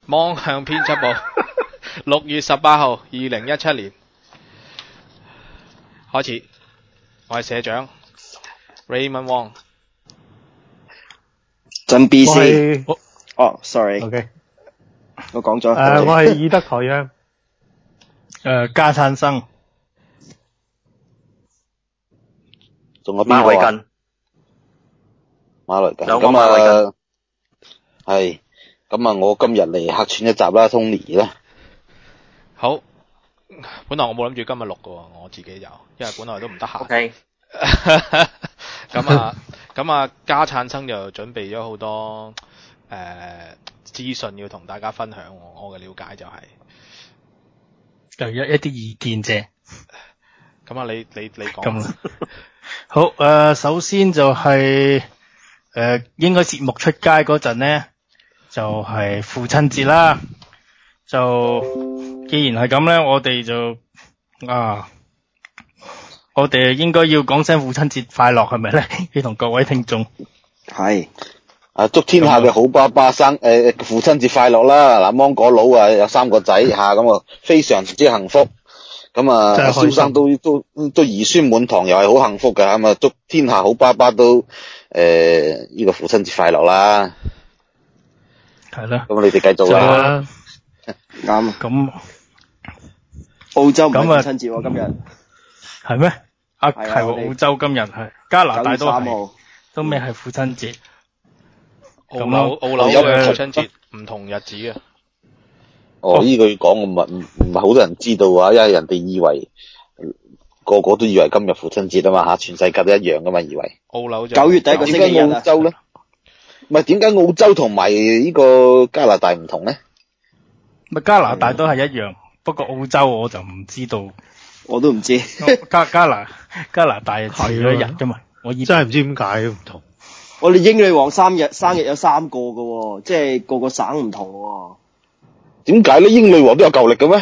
望向編輯部6月18號2017年開始，我係社長 Raymond Wong。 真 B C 我哦 ，sorry， OK， 我講咗。 我係以德台央，加燦生， 仲有邊個啊？馬來根，咁啊，係，咁啊，我今日嚟客串一集啦 ，Tony 啦。 好，本來我冇諗住今日錄嘅，我自己有，因為本來都唔得閒。 OK。 咁啊，加燦生就準備咗好多資訊要同大家分享。我嘅了解就係、 就一啲意見啫。 咁啊，你講。 咁好，首先就係、應該節目出街嗰陣咧，就係、父親節啦。就既然係咁咧，我哋就我哋應該要講聲父親節快樂，係咪咧？要同各位聽眾係祝天下嘅好爸爸父親節快樂啦！嗱，芒果佬啊有3個仔吓，咁啊非常之幸福。咁啊，蕭生都兒孫滿堂，又係好幸福嘅。咁啊，祝天下好爸爸都呢個父親節快樂啦！ 係啦。 咁你哋繼續啦。 啱。 咁澳洲唔係父親節喎，今日係咩？係係澳洲今日係，加拿大都 9月3 係號， 都未係父親節。 澳紐嘅父親節唔同日子嘅。 呢句講唔係好多人知道啊，因為人哋以為個個都以為今日父親節啊嘛吓，全世界都一樣噶嘛，以為。 澳紐就 9月第一個星期日啊。 點解澳洲咧？唔係點解澳洲同埋呢個加拿大唔同咧？ 咪加拿大都係一樣，不過澳洲我就唔知道。 我都唔知。 加拿大遲咗一日啫嘛，我真係唔知點解唔同。 我哋英女王生日有3個㗎喎，即係個個省唔同喎。 點解咧？英女王都有舊曆嘅咩？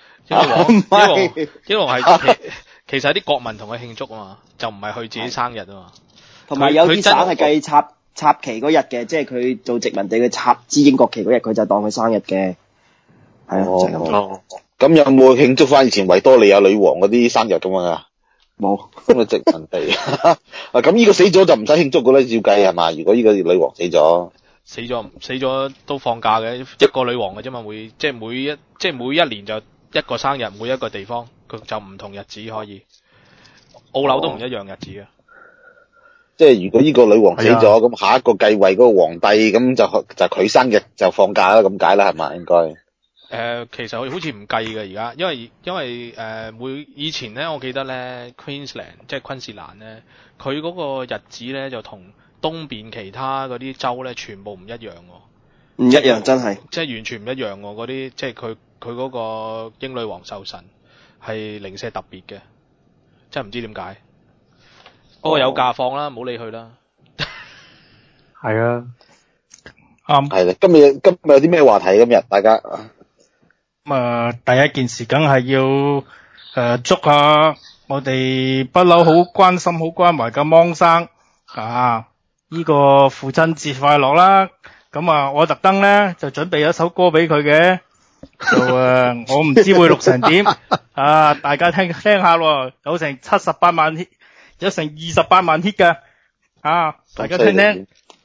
英女王係其實係啲國民同佢慶祝啊嘛，就唔係佢自己生日啊嘛。 同埋有啲省係計插旗嗰日嘅，即係佢做殖民地嘅插支英國旗嗰日，佢就當佢生日嘅。係啊，就係咁。 咁有冇慶祝翻以前維多利亞女王嗰啲生日咁啊？ 冇。 咁啊殖民地咁呢個死咗就唔使慶祝噶啦，照計係嘛？如果呢個女王死咗都放假嘅，一個女王嘅啫嘛，即係每一年就一個生日，每一個地方佢就唔同日子可以。澳紐都唔一樣日子嘅。 即係如果呢個女王死咗，咁下一個繼位嗰個皇帝咁就佢生日就放假啦，咁解啦係嘛？應該。 其實好似唔計嘅而家，因為以前咧，我記得咧 Queensland 即係昆士蘭咧，佢嗰個日子咧就同東邊其他嗰啲州咧全部唔一樣喎。 唔一樣真係。即係完全唔一樣喎，嗰啲即係佢嗰個英女王壽辰係零舍特別嘅，真係唔知點解。不過有假放啦，唔好理佢啦。 係啊，啱。 係啦，今日有啲咩話題？今日大家第一件事梗係要祝下我哋不嬲好關心好關懷嘅芒生呢個父親節快樂啦。咁我特登咧就準備咗首歌俾佢嘅，就我唔知會錄成點大家聽下喎，有成78萬 hit， 有成28萬 hit 嘅大家聽聽。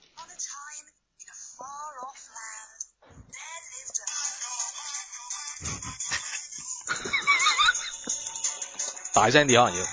大聲啲可能要。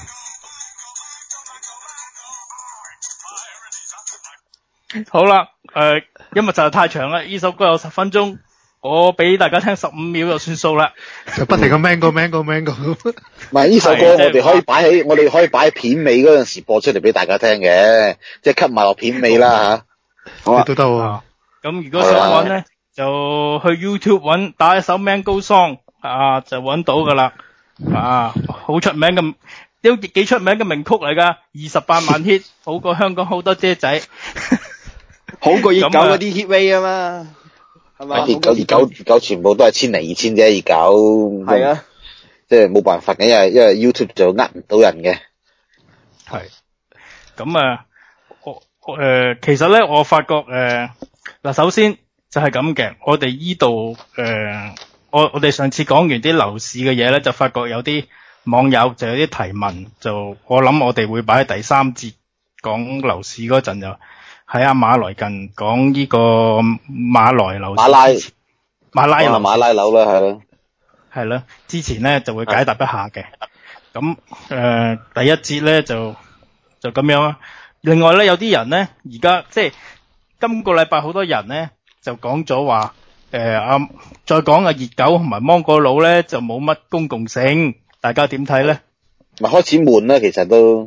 好啦，因為就係太長啦，呢首歌有10分鐘，我俾大家聽15秒就算數啦。 就不停咁 mango。 唔係呢首歌，我哋可以擺喺片尾嗰陣時播出嚟俾大家聽嘅，即係 cut 埋落片尾啦吓。 好啊，都得喎。 咁如果想揾咧，就去 YouTube 揾打一首 Mango Song 就揾到噶啦。好出名嘅，都幾出名嘅名曲嚟噶，28萬 hit， 好過香港好多姐仔， 好過熱狗嗰啲 hit way 啊嘛，係嘛？ 熱狗全部都係1000零2000啫，熱狗係啊，即係冇辦法嘅，因為 YouTube 就呃唔到人嘅。 係，咁其實咧我發覺首先就係咁嘅。我哋依度我哋上次講完啲樓市嘅嘢咧，就發覺有啲網友就有啲提問，就我諗我哋會擺喺第三節講樓市嗰陣，就喺阿馬來近講呢個馬來樓市馬拉樓啦，係咯， 係咯，之前咧就會解答一下嘅。咁第一節咧就咁樣啦。另外咧有啲人咧而家即係今個禮拜好多人咧就講咗話再講熱狗同埋芒果佬咧就冇乜公共性，大家點睇咧？ 咪開始悶啦，其實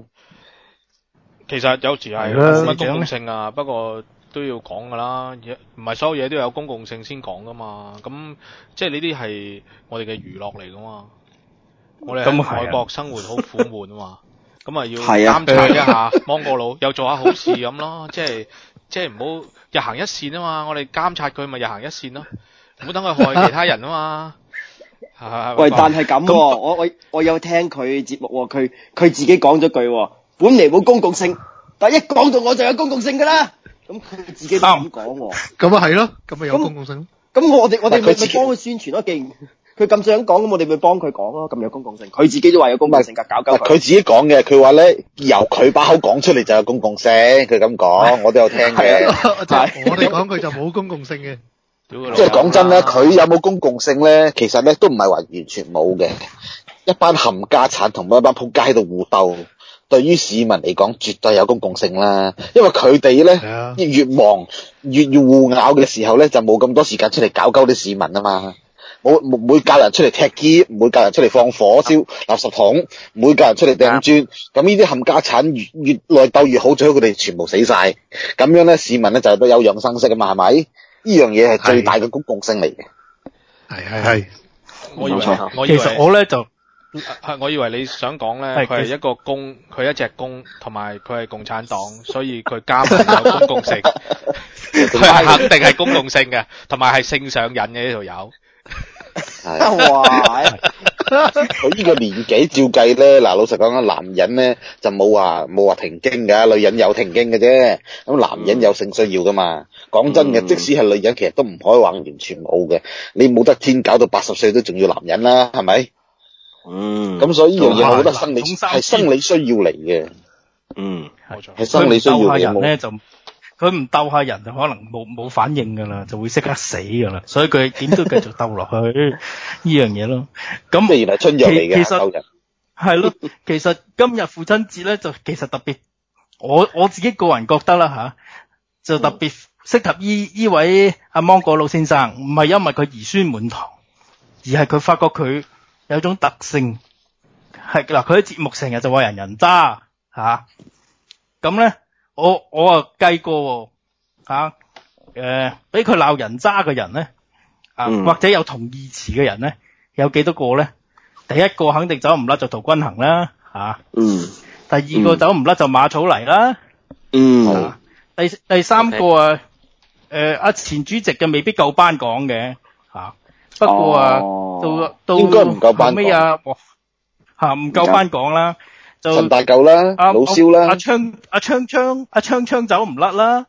有時係冇乜公共性啊，不過都要講噶啦，唔係所有嘢都有公共性先講噶嘛。咁即係呢啲係我哋嘅娛樂嚟噶嘛。我哋喺外國生活好苦悶啊嘛，咁啊要監察一下芒果佬，又做下好事咁咯。即係唔好日行一善啊嘛，我哋監察佢咪日行一善咯，唔好等佢害其他人啊嘛。 喂，但係咁喎，我有聽佢節目喎，佢自己講咗句喎，本嚟冇公共性，但係一講到我就有公共性㗎啦。咁佢自己都咁講喎。 咁啊係咯，咁咪有公共性。 咁我哋咪幫佢宣傳咯，既然佢咁想講，咁我哋咪幫佢講咯，咁有公共性。佢自己都話有公共性㗎，搞佢。 佢自己講嘅，佢話咧由佢把口講出嚟就有公共性，佢咁講，我都有聽嘅。 我哋講佢就冇公共性嘅。 即係講真咧，佢有冇公共性咧？其實咧都唔係話完全冇嘅。一班冚家產同一班仆街喺度互鬥，對於市民嚟講絕對有公共性啦。因為佢哋咧越忙越要互咬嘅時候咧，就冇咁多時間出嚟搞啲市民啊嘛。唔會教人出嚟踢篋，唔會教人出嚟放火燒垃圾桶，唔會教人出嚟掟磚。咁呢啲冚家產越內鬥越好，最好佢哋全部死晒。咁樣咧，市民咧就都有樣生息啊嘛，係咪？呢樣嘢係最大嘅公共性嚟嘅。 係。 我以為其實我咧就我以為你想講咧，佢係一個公，佢一隻公，同埋佢係共產黨，所以佢加埋有公共性。佢係肯定係公共性嘅，同埋係性上癮嘅呢條友。 哇！ 佢呢個年紀照計咧，嗱老實講，男人咧就冇話停經㗎，女人有停經嘅啫。咁男人有性需要噶嘛？講真嘅，即使係女人，其實都唔可以話完全冇嘅。你冇得天搞到80歲都仲要男人啦，係咪？咁所以呢樣嘢，我覺得係生理需要嚟嘅。 冇錯。 係生理需要嚟嘅。佢唔鬥下人就可能冇反應㗎啦，就會即刻死㗎啦，所以佢點都繼續鬥落去呢樣嘢咯。咁原來春藥嚟嘅， 其實係咯，其實今日父親節咧就其實特別，我自己個人覺得啦就特別適合呢位阿芒果佬先生，唔係因為佢兒孫滿堂，而係佢發覺佢有種特性係嗱，佢喺節目成日就話人渣咁咧。我啊計過俾佢鬧人渣嘅人咧，或者有同義詞嘅人咧，有幾多個咧？第一個肯定走唔甩就陶君行啦，第二個走唔甩就馬草泥啦，第三個阿前主席嘅未必夠班講嘅，不過到應該唔夠班講， 唔夠班講啦。 陳大舊啦，老蕭啦， 阿昌走唔甩啦，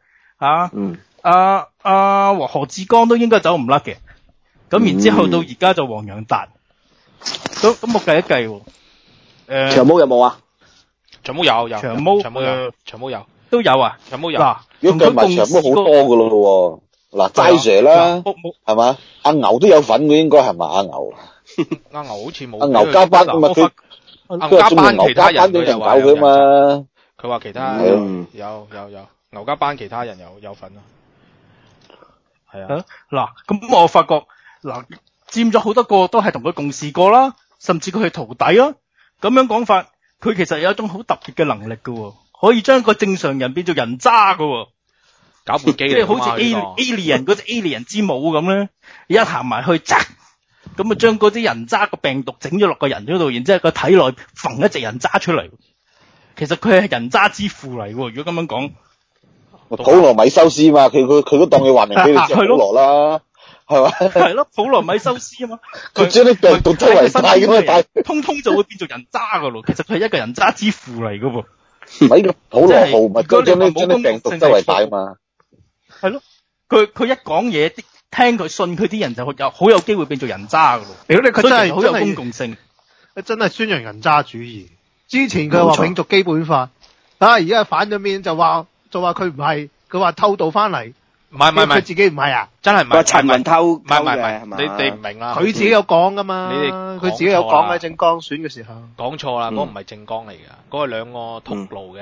何志剛都應該走唔甩嘅。咁然之後到而家就黃洋達，咁我計一計長毛有冇啊？ 長毛有，長毛有都有啊， 長毛有。 嗱， 如果計埋長毛好多噶咯喎，嗱齋 Sir 啦，係嘛？阿牛都有份嘅應該係嘛？阿牛好似冇。 阿牛加班咁啊牛家班其他人都有搞佢嘛？佢話其他有牛家班其他人有份咯，係啊。 嗱，咁我發覺佔咗好多個都係同佢共事過啦，甚至佢係徒弟啦。咁樣講法，佢其實有一種好特別嘅能力㗎，可以將個正常人變做人渣㗎， 搞部機嚟， 即係好似 alien 嗰隻 alien 之母咁咧，一行埋去咁啊，將嗰啲人渣個病毒整咗落個人嗰度，然之後個體內縫一隻人渣出嚟。其實佢係人渣之父嚟喎，如果咁樣講。 普羅米修斯嘛，佢都當佢話明俾你知普羅啦，係嘛？ 係咯，普羅米修斯啊嘛。 佢將啲病毒周圍帶咁啊， 通通就會變做人渣噶咯。其實佢係一個人渣之父嚟噶喎。 唔係個普羅號咪將啲病毒周圍帶啊嘛。 係咯。 佢一講嘢，聽佢信佢啲人就好有機會變做人渣噶咯。 屌你，佢真係好有公共性， 真係宣揚人渣主義。之前佢話永續基本法，而家反咗面就話佢唔係，佢話偷渡翻嚟。 唔係， 佢自己唔係啊， 真係唔係。 話陳雲偷唔係係嘛？ 你唔明啦。 佢自己有講噶嘛， 你哋佢自己有講喺政綱選嘅時候。 講錯啦，嗰個唔係政綱嚟㗎，嗰個兩個禿奴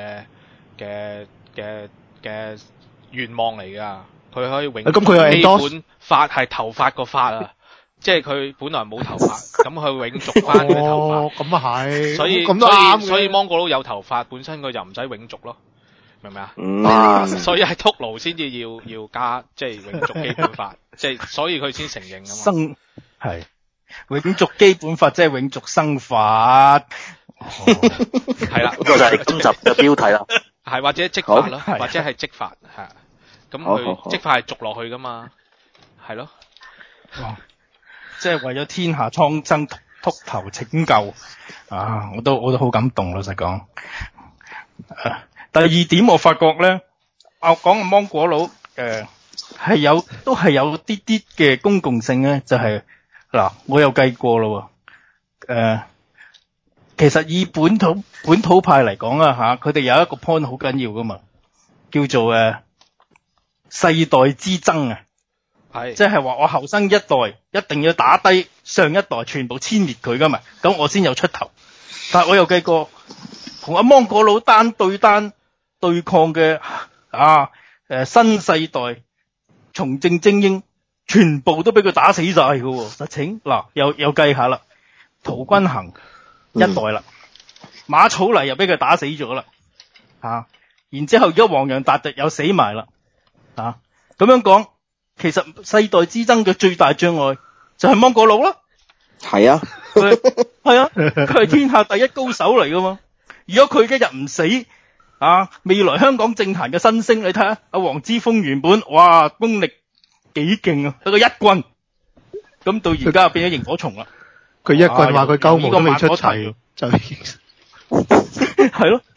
嘅願望嚟㗎。佢可以永基本法係頭髮個髮啊，即係佢本來冇頭髮，咁佢永續翻佢頭髮。 咁啊係。 所以咁都啱嘅。 所以芒果佬有頭髮，本身佢就唔使永續咯。明唔明啊？所以係禿奴先至要加，即係永續基本法，即係所以佢先承認啊嘛。 係永續基本法，即係永續生法。 係啦， 呢個就係今集嘅標題啦。 係或者積法咯，或者係積法係。咁佢積法係續落去噶嘛？係咯。 即係為咗天下蒼生禿頭拯救啊！我都好感動，老實講。第二點我發覺咧，講嘅芒果佬都係有啲啲嘅公共性咧，就係嗱，我有計過咯喎，其實以本土派嚟講啊吓，佢哋有一個 point 好緊要噶嘛，叫做世代之爭啊，係即係話我後生一代一定要打低上一代，全部殲滅佢噶嘛，咁我先有出頭。但係我又計過同阿芒果佬單對抗嘅新世代從政精英，全部都俾佢打死晒㗎喎。實情嗱，又計下啦，陶君行一代啦，馬草泥又俾佢打死咗啦，然之後而家黃洋達又死埋啦，咁樣講，其實世代之爭嘅最大障礙就係芒果佬啦。 係啊， 係啊，佢係天下第一高手嚟噶嘛。如果佢一日唔死，未來香港政壇嘅新星，你睇下阿黃之鋒原本哇功力幾勁啊，得個一棍，咁到而家變咗螢火蟲啦。 佢一棍話佢鳩毛都未出齊，就係咯。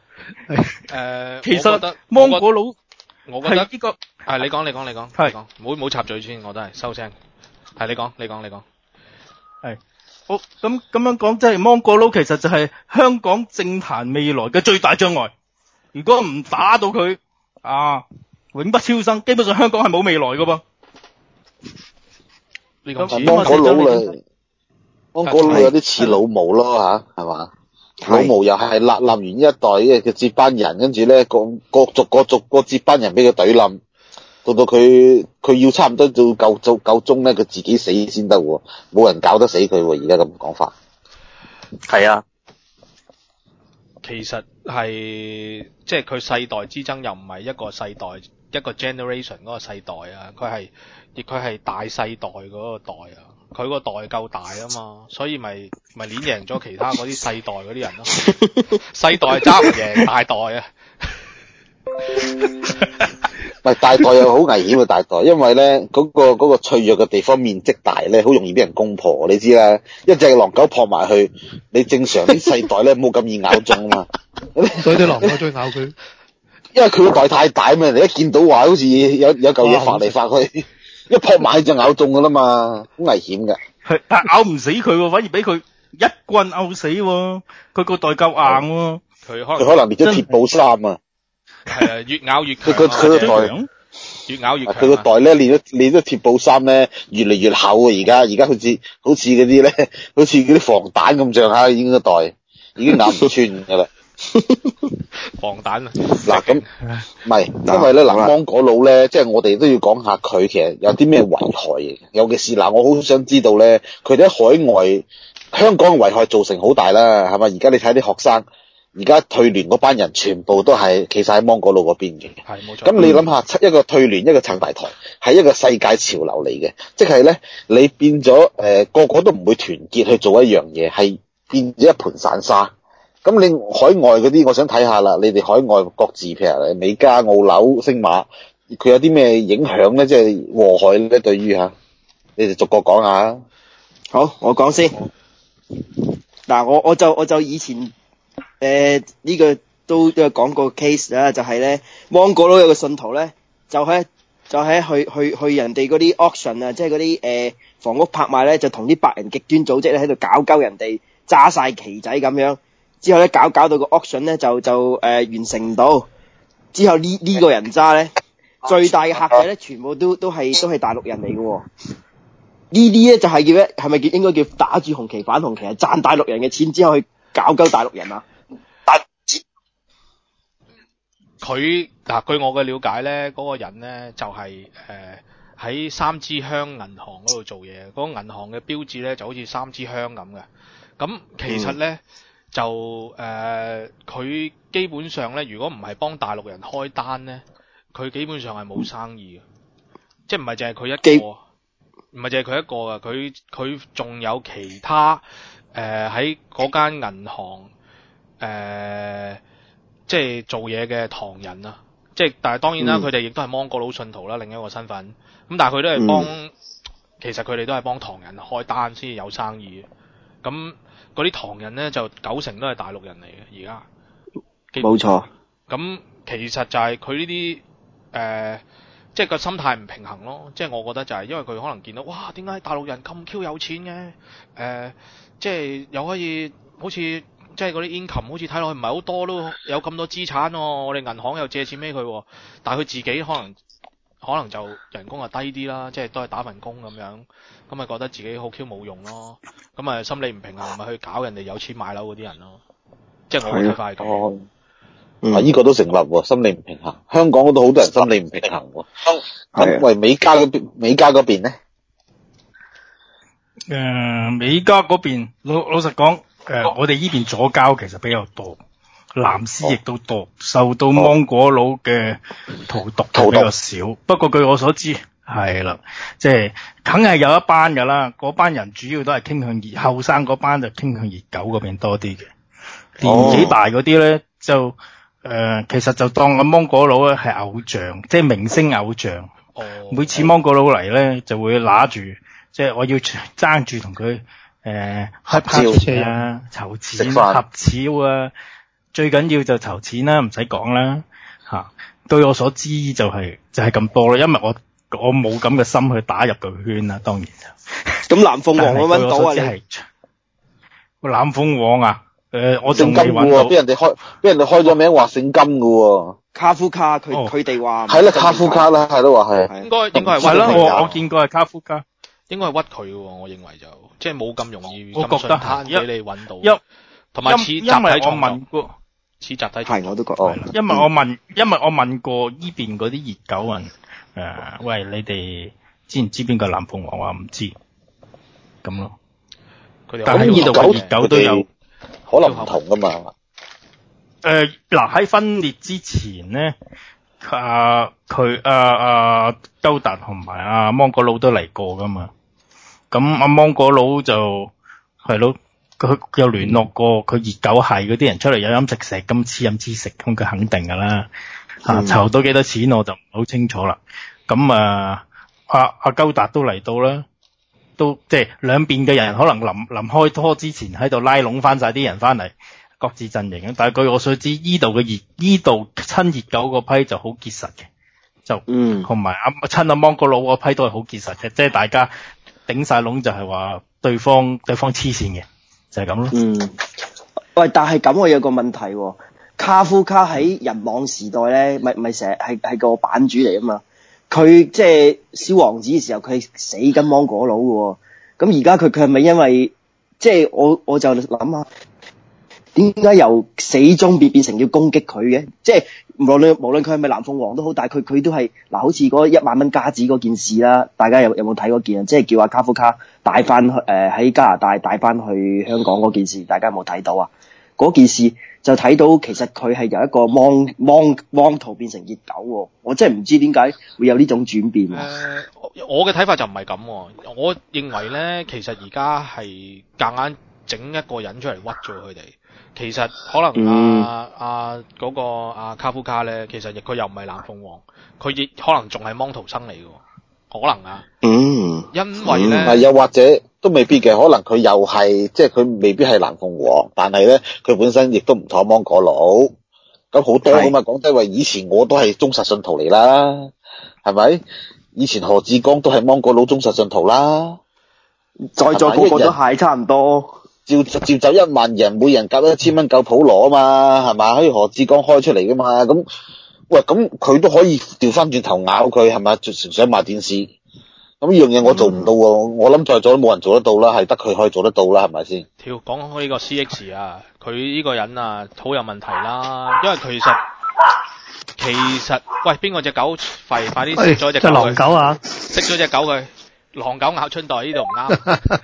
其實芒果佬， 我覺得呢個係你講，係唔好插嘴先，我都係收聲。係你講。 係好咁樣講，即係芒果佬其實就係香港政壇未來嘅最大障礙。如果唔打到佢永不超生，基本上香港係冇未來噶噃。 呢個芒果佬芒果佬有啲似老毛咯吓，係嘛？老毛又係立完一代嘅接班人，跟住咧各族個接班人俾佢懟冧，到佢要差唔多到夠鐘咧，佢自己死先得喎，冇人搞得死佢喎。而家咁講法， 係啊， 其實係即係佢世代之爭又唔係一個世代一個 generation 嗰個世代啊，佢係大世代嗰個代啊，佢個代夠大啊嘛，所以咪碾贏咗其他嗰啲世代嗰啲人咯，世代揸唔贏大代啊。 唔係大代又好危險嘅大代，因為咧嗰個脆弱嘅地方面積大咧，好容易俾人攻破。你知啦，一隻狼狗撲埋去，你正常啲世代咧冇咁易咬中啊嘛。 所以啲狼狗中意咬佢， 因為佢個代太大嘛，你一見到話好似有嚿嘢發嚟發去，一撲埋就咬中噶啦嘛，好危險㗎。 係，但咬唔死佢喎，反而俾佢一棍咬死喎。佢個代夠硬喎， 佢可能變咗鐵布衫啊。 係啊，越咬越強。 佢個代越咬越強。 佢個代咧練咗鐵布衫咧，越嚟越厚啊！而家好似嗰啲咧，好似嗰啲防彈咁上下，已經個代已經咬唔穿噶啦。 防彈啊！ 嗱咁唔係，因為咧芒果佬咧，即係我哋都要講下佢其實有啲咩危害嘅。尤其是我好想知道咧，佢哋喺海外香港嘅危害造成好大啦，係咪？而家你睇啲學生。而家退聯嗰班人全部都係企晒喺芒果佬嗰邊嘅， 係冇錯。 咁你諗下，一個退聯，一個撐大台，係一個世界潮流嚟嘅，即係咧你變咗個個都唔會團結去做一樣嘢，係變咗一盤散沙。咁你海外嗰啲，我想睇下啦，你哋海外各自譬如美加、澳紐、星馬，佢有啲咩影響咧？即係禍害咧？對於你哋逐個講下。 好，我講先。嗱，我就以前。呢個都有講過 case 啦，就係咧芒果佬有個信徒咧，就喺就喺去人哋嗰啲 auction 啊，即係嗰啲房屋拍賣咧，就同啲白人極端組織咧喺度搞鳩人哋，揸晒旗仔咁樣。之後咧搞到個 auction 咧就完成唔到。之後呢個人渣咧，最大嘅客仔咧，全部都係大陸人嚟嘅喎。呢啲咧就係叫咧，係咪應該叫打住紅旗反紅旗，係賺大陸人嘅錢之後去搞鳩大陸人啊？ 佢嗱，據我嘅了解咧，嗰個人咧就係喺三支香銀行嗰度做嘢，嗰個銀行嘅標誌咧就好似三支香咁嘅。咁其實咧就佢基本上咧，如果唔係幫大陸人開單咧，佢基本上係冇生意嘅，即係唔係淨係佢一個，唔係淨係佢一個啊，佢仲有其他喺嗰間銀行即係做嘢嘅唐人啊，即係但係當然啦，佢哋亦都係芒果佬信徒啦，另一個身份。咁但係佢都係幫，其實佢哋都係幫唐人開單先至有生意嘅。咁嗰啲唐人咧就90%都係大陸人嚟嘅，而家。 冇錯。 咁其實就係佢呢啲即係個心態唔平衡咯。即係我覺得就係因為佢可能見到，哇，點解大陸人咁 Q 有錢嘅？即係又可以好似。即係嗰啲 income 好似睇落去唔係好多，都有咁多資產喎。我哋銀行又借錢俾佢，但係佢自己可能就人工係低啲啦，即係都係打份工咁樣，咁咪覺得自己好 Q 冇用咯。咁咪心理唔平衡，咪去搞人哋有錢買樓嗰啲人咯。即係我嘅睇法係咁。 呢個都成立喎，心理唔平衡。香港都好多人心理唔平衡喎。咁喂，美加嗰邊咧？ 美加嗰邊老實講。我哋呢邊左膠其實比較多，藍絲亦都多，受到芒果佬嘅荼毒比較少。不過據我所知，係啦，即係梗係有一班㗎啦，嗰班人主要都係傾向後生嗰班就傾向熱狗嗰邊多啲嘅，年紀大嗰啲咧就其實就當個芒果佬咧係偶像，即係明星偶像。每次芒果佬嚟咧就會揦住，即係我要爭住同佢。合照啊，籌錢合照啊，最緊要就籌錢啦，唔使講啦吓。據我所知就係咁多啦，因為我冇咁嘅心去打入個圈啦，當然就。咁藍鳳凰搵到啊你？藍鳳凰啊，我仲未搵到，俾人哋開咗名話姓金㗎喎。 卡夫卡佢哋話係啦，卡夫卡啦，係咯話係。 應該係係咯，我見過係卡夫卡。 應該係屈佢嘅喎，我認為就即係冇咁容易咁順攤俾你揾到，同埋似集體創作，似集體創作。 我都覺因為我問過依邊嗰啲熱狗人，喂，你哋知唔知邊個藍鳳凰？話唔知，咁咯。但係呢度嘅熱狗都有， 可能唔同㗎嘛。 嗱喺分裂之前咧。佢周達同埋芒果佬都嚟過噶嘛，咁芒果佬就係咯，佢有聯絡過佢熱狗係嗰啲人出嚟有飲食食咁黐飲黐食，咁佢肯定噶啦，籌到幾多錢我就唔好清楚啦。咁阿周達都嚟到啦，都即係兩邊嘅人可能臨開拖之前喺度拉攏翻晒啲人翻嚟。各自陣營，但係據我所知，依度親熱狗嗰批就好結實嘅，就同埋親阿芒果佬嗰批都係好結實嘅，即係大家頂晒籠就係話對方黐線嘅，就係咁咯。 喂，但係咁我有個問題喎，卡夫卡喺人網時代咧，咪成日係個版主嚟啊嘛，佢即係小王子嘅時候，佢係死緊芒果佬嘅喎，咁而家佢係咪因為即係我就諗下。點解由死忠變成要攻擊佢嘅？即係無論佢係咪藍鳳凰都好，但係佢都係嗱，好似嗰1萬蚊加紙嗰件事啦，大家有冇睇嗰件啊？即係叫阿卡夫卡帶翻喺加拿大帶翻去香港嗰件事，大家有冇睇到啊？嗰件事就睇到其實佢係由一個芒圖變成熱狗喎，我真係唔知點解會有呢種轉變。 我嘅睇法就唔係咁，我認為咧，其實而家係夾硬整一個人出嚟屈咗佢哋。其實可能嗰個卡夫卡咧，其實佢又唔係藍鳳凰，佢亦可能仲係芒圖生嚟嘅，可能啊。因為咧， 又或者都未必嘅，可能佢又係即係佢未必係藍鳳凰，但係咧佢本身亦都唔妥芒果佬。咁好多㗎嘛，講真話，以前我都係忠實信徒嚟啦。 係咪？以前何志剛都係芒果佬忠實信徒啦， 在座個個都係差唔多。 召集1萬人，每人夾1000蚊夠普羅啊嘛，係嘛？可以何志剛開出嚟噶嘛？咁喂，咁佢都可以調翻轉頭咬佢，係咪？純想賣電視，咁呢樣嘢我做唔到喎，我諗在座都冇人做得到啦，係得佢可以做得到啦，係咪先？ 講開呢個 CX 啊，佢呢個人啊好有問題啦，因為其實喂，邊個隻狗吠？快啲食咗隻狗佢！ 狼狗啊！ 食咗隻狗佢，狼狗咬春袋呢度唔啱。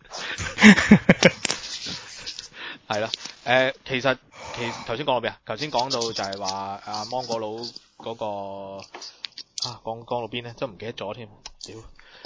係啦，其實頭先講到邊啊？頭先講到就係話芒果佬嗰個講到邊咧？真唔記得咗添。屌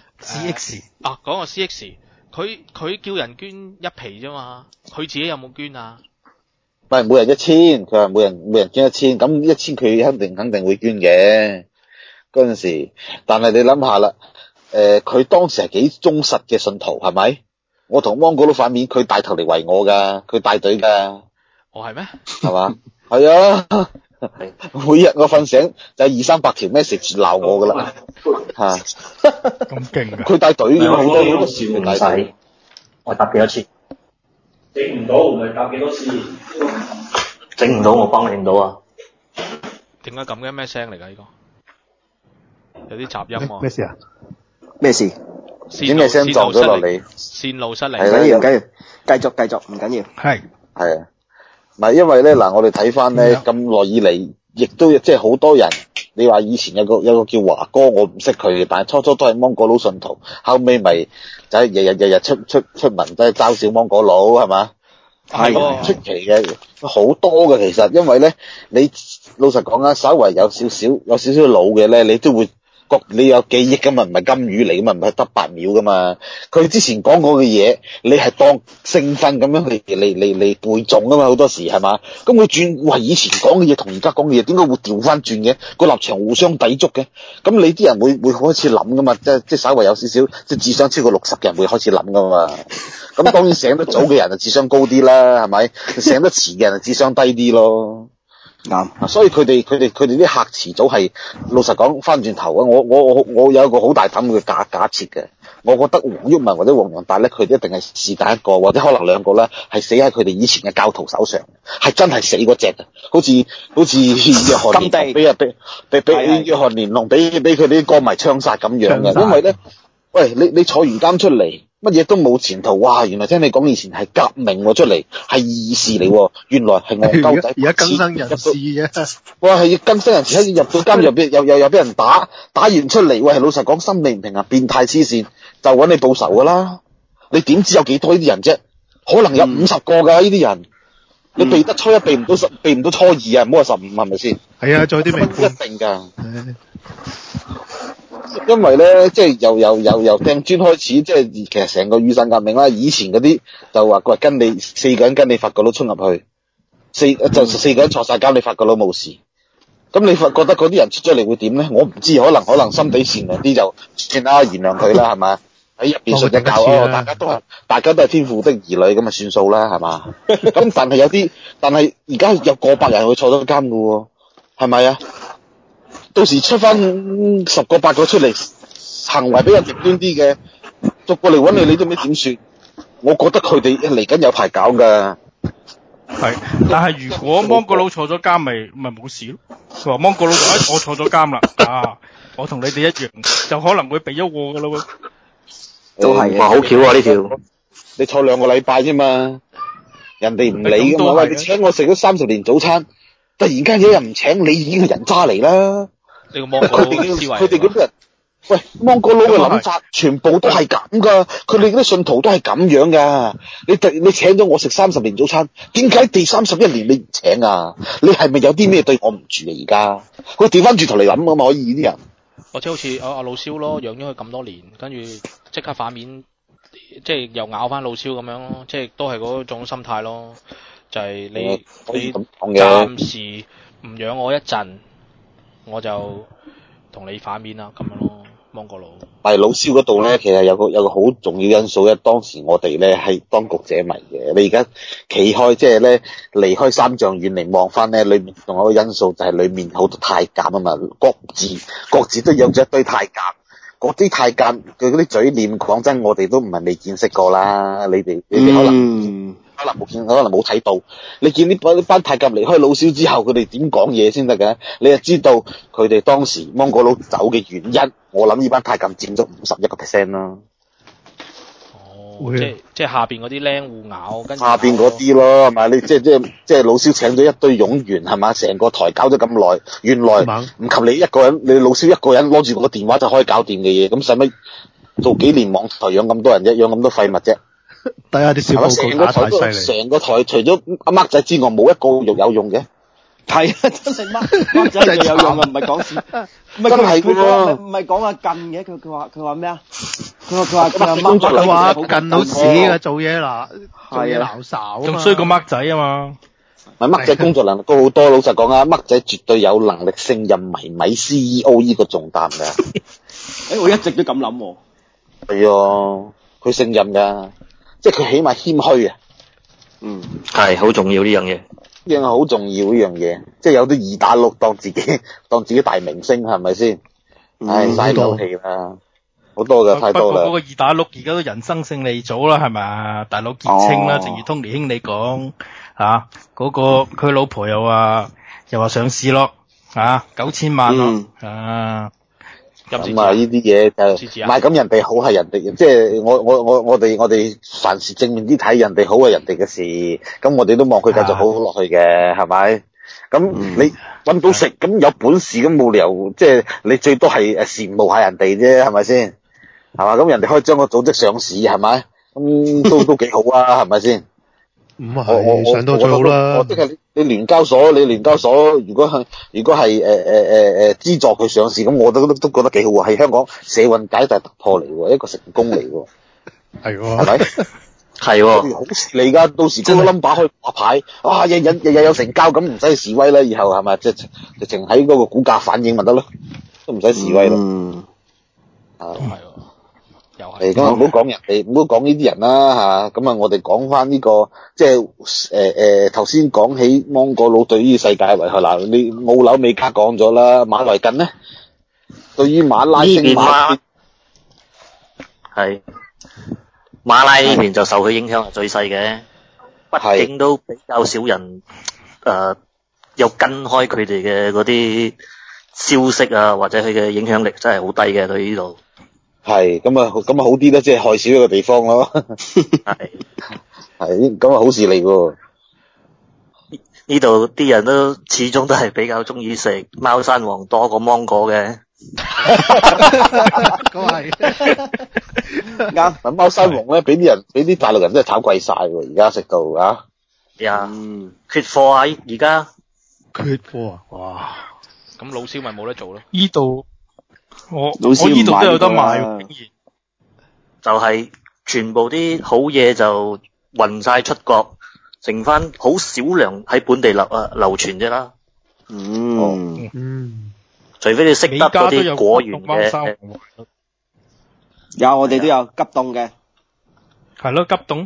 CX 講個 CX， 佢叫人捐一皮啫嘛，佢自己有冇捐啊？ 唔係每人1000，佢話每人捐1000，咁1000佢肯定會捐嘅嗰陣時。但係你諗下啦，佢當時係幾忠實嘅信徒係咪？我同芒果佬反面，佢帶頭嚟圍我噶，佢帶隊噶。 哦，係咩？ 係嘛？係啊，每日我瞓醒就有200-300條 message 鬧我噶啦，吓咁勁噶。 佢帶隊嘅好多事唔使，我答幾多次？ 整唔到唔係答幾多次？ 整唔到我幫你整到啊！ 點解咁嘅？咩聲嚟㗎？呢個有啲雜音喎。 咩事啊？ 咩事？ 點嘅聲撞咗落嚟？ 線路失靈。 唔緊要，唔緊要，繼續，唔緊要。 係啊，唔係因為咧嗱，我哋睇翻咧咁耐以嚟，亦都即係好多人。你話以前有個叫華哥，我唔識佢嘅，但係初都係芒果佬信徒，後尾咪就係日日出文都係嘲笑芒果佬係嘛？係出奇嘅，好多嘅其實，因為咧你老實講啊，稍為有少少老嘅咧，你都會覺你有記憶噶嘛，唔係金魚嚟噶嘛，唔係得8秒噶嘛。佢之前講過嘅嘢，你係當聖訓咁樣嚟背誦噶嘛，好多時係嘛？咁佢轉，喂，以前講嘅嘢同而家講嘅嘢，點解會調翻轉嘅？個立場互相抵觸嘅。咁你啲人會開始諗噶嘛？即係稍為有少少即係智商超過60嘅人會開始諗噶嘛？咁當然醒得早嘅人就智商高啲啦，係咪？醒得遲嘅人就智商低啲咯。啱，所以佢哋啲客遲早係老實講翻轉頭啊！我有一個好大膽嘅假設嘅，我覺得黃毓民或者黃洋達咧，佢哋一定係是但一個或者可能兩個咧，係死喺佢哋以前嘅教徒手上，係真係死嗰隻嘅，好似約翰連龍俾約翰連龍俾佢啲歌迷槍殺咁樣嘅，因為咧，喂你坐完監出嚟。乜嘢都冇前途，哇！原來聽你講以前係革命出嚟，係義士嚟，原來係戇鳩仔。 而家更生人士嘅， 哇！係更生人士，喺入到監又俾人打完出嚟，喂！老實講，心理唔平衡，變態黐線，就揾你報仇噶啦！你點知有幾多呢啲人啫？可能有50個噶呢啲人，你避得初一，避唔到初二啊！唔好話15，係咪先？ 係啊，仲有啲名一定噶。因為咧，即係由掟磚開始，即係其實成個雨傘革命啦。以前嗰啲就話佢係4個人跟你發覺佬衝入去，4個人坐晒監，你發覺佬冇事。咁你覺得嗰啲人出咗嚟會點咧？我唔知，可能心地善良啲就算啦，原諒佢啦，係嘛？喺入邊信隻教大家都係天父的兒女，咁咪算數啦，係嘛？咁但係而家有過百人會坐咗監噶喎，係咪啊？到時出翻10個8個出嚟，行為比較極端啲嘅，逐過嚟揾你都唔知點算。我覺得佢哋嚟緊有排搞噶。 係，但係如果芒果佬坐咗監，咪冇事咯。佢話芒果佬就我坐咗監啦，我同你哋一樣，就可能會避咗禍噶咯喎。 都係哇，好巧啊呢條！ 你坐2個禮拜啫嘛，人哋唔理噶嘛。喂，你請我食咗30年早餐，突然間有人唔請你，已經係人渣嚟啦。 呢個芒果佬思維， 佢哋嗰啲人，喂，芒果佬嘅諗法全部都係咁噶，佢哋嗰啲信徒都係咁樣噶。你請咗我食30年早餐，點解第31年你唔請啊？你係咪有啲咩對我唔住啊？而家佢調翻轉頭嚟諗啊嘛，可以啲人。 或者好似阿老蕭咯，養咗佢咁多年，跟住即刻反面，即係又咬翻老蕭咁樣咯，即係都係嗰種心態咯，就係你暫時唔養我一陣。我就同你反面啦，咁樣咯。 芒果佬。 但係老蕭嗰度咧，其實有個好重要因素咧，當時我哋咧係當局者迷嘅。你而家企開即係咧離開三丈遠嚟望翻咧，裏面仲有一個因素就係裏面好多太監啊嘛，各自都養咗一堆太監。嗰啲太監佢嗰啲嘴臉，講真，我哋都唔係未見識過啦。你哋可能冇見，可能冇睇到。你見呢班太監離開老蕭之後，佢哋點講嘢先得嘅？你就知道佢哋當時芒果佬走嘅原因。我諗呢班太監佔咗51%啦。 哦，即係下邊嗰啲僆互咬，跟住下邊嗰啲咯，係咪？你即係老蕭請咗一堆冗員，係嘛？成個台搞咗咁耐，原來唔及你一個人，你老蕭一個人攞住個電話就可以搞掂嘅嘢，咁使乜做幾年網台養咁多人啫，養咁多廢物啫？ 睇下啲小報告打太犀利。 成個台除咗阿麥仔之外，冇一個有用嘅。 係啊，真係麥仔最有用啊，唔係講笑。唔係唔係講阿近嘅，佢話咩啊？佢話近到屎嘅做嘢嗱，做嘢鬧哨， 仲衰過麥仔啊嘛。 咪麥仔工作能力高好多，老實講啊，麥仔絕對有能力勝任迷米 CEO 呢個重擔㗎。 我一直都咁諗喎。 係啊，佢勝任㗎，即係佢起碼謙虛啊。 係好重要呢樣嘢。 呢樣好重要呢樣嘢，即係有啲二打六當自己大明星係咪先？唉，嘥口氣啦，好多㗎，太多啦。 不過嗰個二打六而家都人生勝利組啦，係咪？大佬傑青啦，正如通年兄你講嗰個佢老婆又話上市咯，9000萬咯， 咁啊！呢啲嘢就唔係咁，人哋好係人哋，即係我哋凡事正面啲睇，人哋好係人哋嘅事，咁我哋都望佢繼續好落去嘅，係咪？咁你搵到食，咁有本事咁冇理由，即係你最多係羨慕下人哋啫，係咪先？係嘛？咁人哋可以將個組織上市，係咪？咁都幾好啊，係咪先？ 唔係上到最好啦。 即係你聯交所，如果係資助佢上市，咁我都覺得幾好喎，係香港社運界大突破嚟喎，一個成功嚟喎。係喎，係咪？係喎，好事嚟㗎，到時嗰個 number 可以掛牌，日日有成交，咁唔使示威啦，以後係咪？直情喺嗰個股價反映咪得咯，都唔使示威啦。 都係喎。 咁啊，唔好講人哋，唔好講呢啲人啦嚇。咁啊，我哋講翻呢個，即係頭先講起芒果佬對於世界危害嗱，你澳紐美加講咗啦，馬來近呢，對於馬拉星馬係馬拉呢邊就受佢影響係最細嘅，畢竟都比較少人有跟開佢哋嘅嗰啲消息啊，或者佢嘅影響力真係好低嘅對呢度。 係咁啊好啲啦，即係害少一個地方咯。係咁啊好事嚟喎。 呢度啲人都始終都係比較中意食貓山王多過芒果嘅。 咁係啱。咁貓山王咧，俾啲大陸人真係炒貴晒喎，而家食到啊。 缺貨啊！而家缺貨啊！哇！ 咁老蕭咪冇得做咯。 依度。我依度都有得賣，竟然就係全部啲好嘢就運晒出國，剩翻好少量喺本地流傳啫啦。除非你識得嗰啲果園嘅， 有我哋都有急凍嘅， 係咯急凍，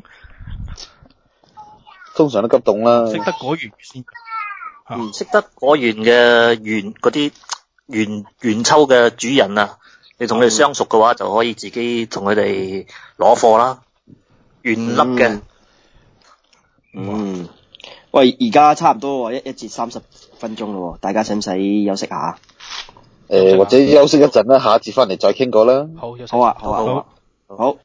通常都急凍啦。 識得果園先， 識得果園嘅嗰啲。原抽嘅主人啊，你同佢哋相熟嘅話，就可以自己同佢哋攞貨啦。原粒嘅。 喂，而家差唔多一節30分鐘咯，大家使唔使休息下？ 或者休息一陣啦，下一節翻嚟再傾過啦。 好，休息。 好啊。好。